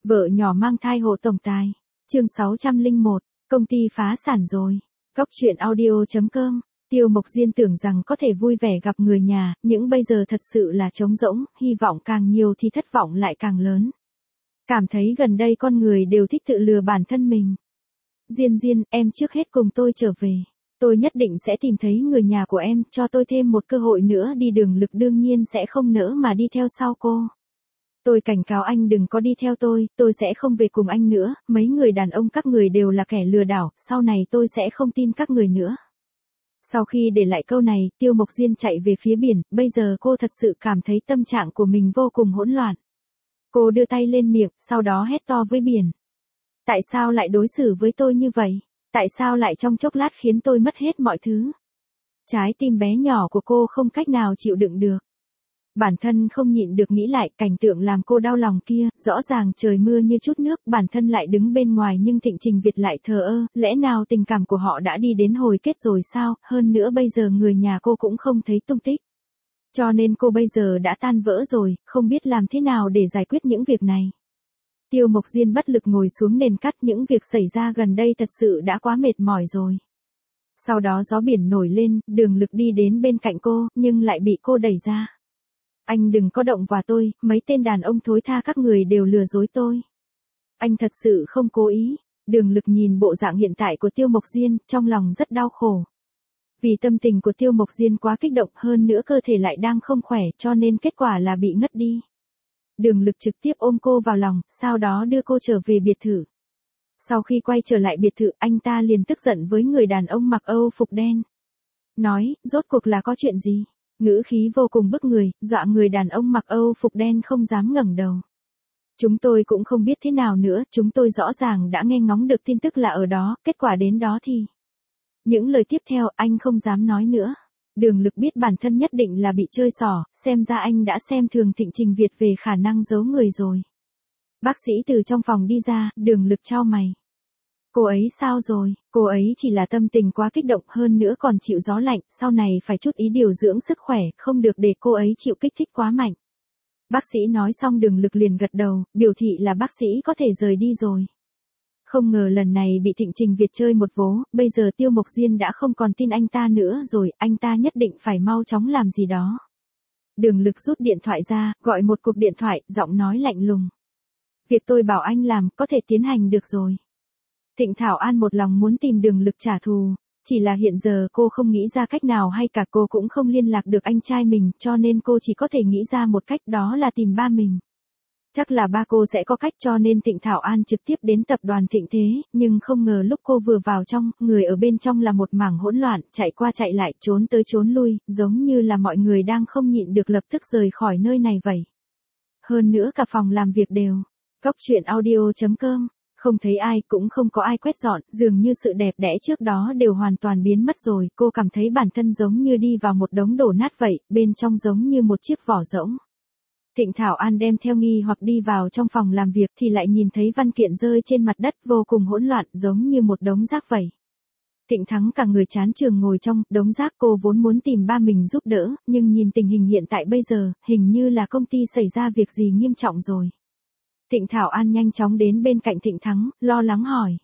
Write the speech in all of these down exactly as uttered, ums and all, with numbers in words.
Vợ nhỏ mang thai hộ tổng tài. Chương sáu trăm lẻ một, công ty phá sản rồi. Góc truyện audio chấm com. Tiêu Mộc Diên tưởng rằng có thể vui vẻ gặp người nhà, nhưng bây giờ thật sự là trống rỗng, hy vọng càng nhiều thì thất vọng lại càng lớn. Cảm thấy gần đây con người đều thích tự lừa bản thân mình. Diên Diên, em trước hết cùng tôi trở về. Tôi nhất định sẽ tìm thấy người nhà của em, cho tôi thêm một cơ hội nữa đi. Đường Lực đương nhiên sẽ không nỡ mà đi theo sau cô. Tôi cảnh cáo anh đừng có đi theo tôi, tôi sẽ không về cùng anh nữa, mấy người đàn ông các người đều là kẻ lừa đảo, sau này tôi sẽ không tin các người nữa. Sau khi để lại câu này, Tiêu Mộc Diên chạy về phía biển, bây giờ cô thật sự cảm thấy tâm trạng của mình vô cùng hỗn loạn. Cô đưa tay lên miệng, sau đó hét to với biển. Tại sao lại đối xử với tôi như vậy? Tại sao lại trong chốc lát khiến tôi mất hết mọi thứ? Trái tim bé nhỏ của cô không cách nào chịu đựng được. Bản thân không nhịn được nghĩ lại cảnh tượng làm cô đau lòng kia, rõ ràng trời mưa như chút nước, bản thân lại đứng bên ngoài nhưng Thịnh Trình Việt lại thờ ơ, lẽ nào tình cảm của họ đã đi đến hồi kết rồi sao, hơn nữa bây giờ người nhà cô cũng không thấy tung tích. Cho nên cô bây giờ đã tan vỡ rồi, không biết làm thế nào để giải quyết những việc này. Tiêu Mộc Diên bất lực ngồi xuống nền cát, những việc xảy ra gần đây thật sự đã quá mệt mỏi rồi. Sau đó gió biển nổi lên, Đường Lực đi đến bên cạnh cô, nhưng lại bị cô đẩy ra. Anh đừng có động vào tôi, mấy tên đàn ông thối tha các người đều lừa dối tôi. Anh thật sự không cố ý. Đường Lực nhìn bộ dạng hiện tại của Tiêu Mộc Diên, trong lòng rất đau khổ. Vì tâm tình của Tiêu Mộc Diên quá kích động, hơn nữa cơ thể lại đang không khỏe, cho nên kết quả là bị ngất đi. Đường Lực trực tiếp ôm cô vào lòng, sau đó đưa cô trở về biệt thự. Sau khi quay trở lại biệt thự, anh ta liền tức giận với người đàn ông mặc Âu phục đen. Nói, rốt cuộc là có chuyện gì? Ngữ khí vô cùng bức người, dọa người đàn ông mặc Âu phục đen không dám ngẩng đầu. Chúng tôi cũng không biết thế nào nữa, chúng tôi rõ ràng đã nghe ngóng được tin tức là ở đó, kết quả đến đó thì... Những lời tiếp theo anh không dám nói nữa. Đường Lực biết bản thân nhất định là bị chơi xỏ, xem ra anh đã xem thường Thịnh Trình Việt về khả năng giấu người rồi. Bác sĩ từ trong phòng đi ra, Đường Lực chau mày. Cô ấy sao rồi? Cô ấy chỉ là tâm tình quá kích động, hơn nữa còn chịu gió lạnh, sau này phải chút ý điều dưỡng sức khỏe, không được để cô ấy chịu kích thích quá mạnh. Bác sĩ nói xong Đường Lực liền gật đầu, biểu thị là bác sĩ có thể rời đi rồi. Không ngờ lần này bị Thịnh Trình Việt chơi một vố, bây giờ Tiêu Mộc Diên đã không còn tin anh ta nữa rồi, anh ta nhất định phải mau chóng làm gì đó. Đường Lực rút điện thoại ra, gọi một cuộc điện thoại, giọng nói lạnh lùng. Việc tôi bảo anh làm, có thể tiến hành được rồi. Thịnh Thảo An một lòng muốn tìm Đường Lực trả thù, chỉ là hiện giờ cô không nghĩ ra cách nào hay cả cô cũng không liên lạc được anh trai mình, cho nên cô chỉ có thể nghĩ ra một cách, đó là tìm ba mình. Chắc là ba cô sẽ có cách, cho nên Thịnh Thảo An trực tiếp đến tập đoàn Thịnh Thế, nhưng không ngờ lúc cô vừa vào trong, người ở bên trong là một mảng hỗn loạn, chạy qua chạy lại, trốn tới trốn lui, giống như là mọi người đang không nhịn được lập tức rời khỏi nơi này vậy. Hơn nữa cả phòng làm việc đều. Góc truyện audio chấm com. Không thấy ai, cũng không có ai quét dọn, dường như sự đẹp đẽ trước đó đều hoàn toàn biến mất rồi, cô cảm thấy bản thân giống như đi vào một đống đổ nát vậy, bên trong giống như một chiếc vỏ rỗng. Thịnh Thảo An đem theo nghi hoặc đi vào trong phòng làm việc thì lại nhìn thấy văn kiện rơi trên mặt đất vô cùng hỗn loạn, giống như một đống rác vậy. Thịnh Thắng cả người chán chường ngồi trong đống rác, cô vốn muốn tìm ba mình giúp đỡ, nhưng nhìn tình hình hiện tại bây giờ, hình như là công ty xảy ra việc gì nghiêm trọng rồi. Thịnh Thảo An nhanh chóng đến bên cạnh Thịnh Thắng, lo lắng hỏi.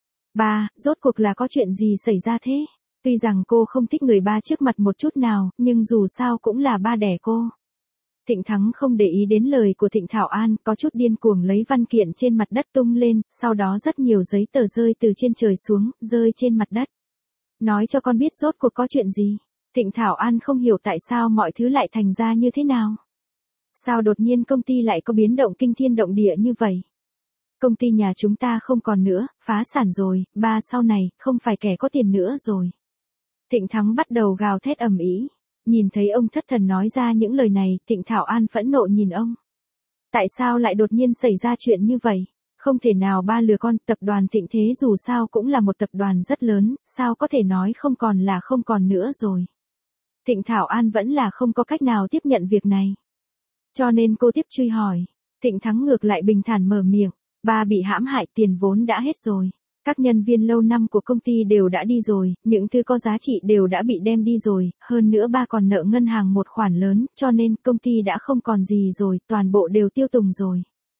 Ba, rốt cuộc là có chuyện gì xảy ra thế? Tuy rằng cô không thích người ba trước mặt một chút nào, nhưng dù sao cũng là ba đẻ cô. Thịnh Thắng không để ý đến lời của Thịnh Thảo An, có chút điên cuồng lấy văn kiện trên mặt đất tung lên, sau đó rất nhiều giấy tờ rơi từ trên trời xuống, rơi trên mặt đất. Nói cho con biết rốt cuộc có chuyện gì? Thịnh Thảo An không hiểu tại sao mọi thứ lại thành ra như thế nào. Sao đột nhiên công ty lại có biến động kinh thiên động địa như vậy? Công ty nhà chúng ta không còn nữa, phá sản rồi, ba sau này, không phải kẻ có tiền nữa rồi. Thịnh Thắng bắt đầu gào thét ầm ĩ. Nhìn thấy ông thất thần nói ra những lời này, Thịnh Thảo An phẫn nộ nhìn ông. Tại sao lại đột nhiên xảy ra chuyện như vậy? Không thể nào ba lừa con, tập đoàn Thịnh Thế dù sao cũng là một tập đoàn rất lớn, sao có thể nói không còn là không còn nữa rồi. Thịnh Thảo An vẫn là không có cách nào tiếp nhận việc này. Cho nên cô tiếp truy hỏi. Thịnh Thắng ngược lại bình thản mở miệng. Ba bị hãm hại, tiền vốn đã hết rồi. Các nhân viên lâu năm của công ty đều đã đi rồi, những thứ có giá trị đều đã bị đem đi rồi, hơn nữa ba còn nợ ngân hàng một khoản lớn, cho nên công ty đã không còn gì rồi, toàn bộ đều tiêu tùng rồi.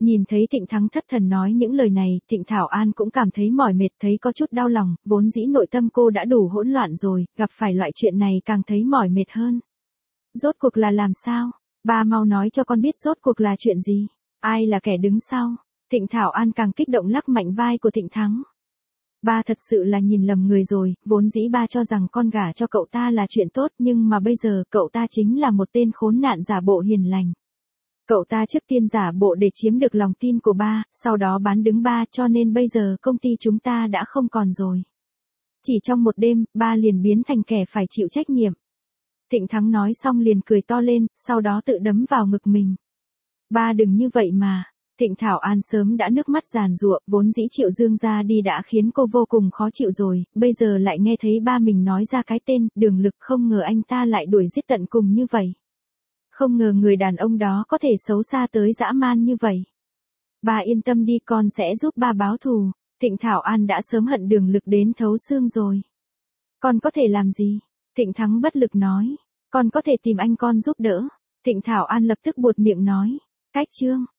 Nhìn thấy Thịnh Thắng thất thần nói những lời này, Thịnh Thảo An cũng cảm thấy mỏi mệt, thấy có chút đau lòng, vốn dĩ nội tâm cô đã đủ hỗn loạn rồi, gặp phải loại chuyện này càng thấy mỏi mệt hơn. Rốt cuộc là làm sao? Ba mau nói cho con biết rốt cuộc là chuyện gì? Ai là kẻ đứng sau? Thịnh Thảo An càng kích động lắc mạnh vai của Thịnh Thắng. Ba thật sự là nhìn lầm người rồi, vốn dĩ ba cho rằng con gả cho cậu ta là chuyện tốt, nhưng mà bây giờ cậu ta chính là một tên khốn nạn giả bộ hiền lành. Cậu ta trước tiên giả bộ để chiếm được lòng tin của ba, sau đó bán đứng ba, cho nên bây giờ công ty chúng ta đã không còn rồi. Chỉ trong một đêm, ba liền biến thành kẻ phải chịu trách nhiệm. Thịnh Thắng nói xong liền cười to lên, sau đó tự đấm vào ngực mình. Ba đừng như vậy mà. Thịnh Thảo An sớm đã nước mắt giàn giụa, vốn dĩ Triệu Dương ra đi đã khiến cô vô cùng khó chịu rồi, bây giờ lại nghe thấy ba mình nói ra cái tên, Đường Lực, không ngờ anh ta lại đuổi giết tận cùng như vậy. Không ngờ người đàn ông đó có thể xấu xa tới dã man như vậy. Ba yên tâm đi, con sẽ giúp ba báo thù. Thịnh Thảo An đã sớm hận Đường Lực đến thấu xương rồi. Con có thể làm gì? Thịnh Thắng bất lực nói. Con có thể tìm anh con giúp đỡ. Thịnh Thảo An lập tức buột miệng nói. Cách Trương.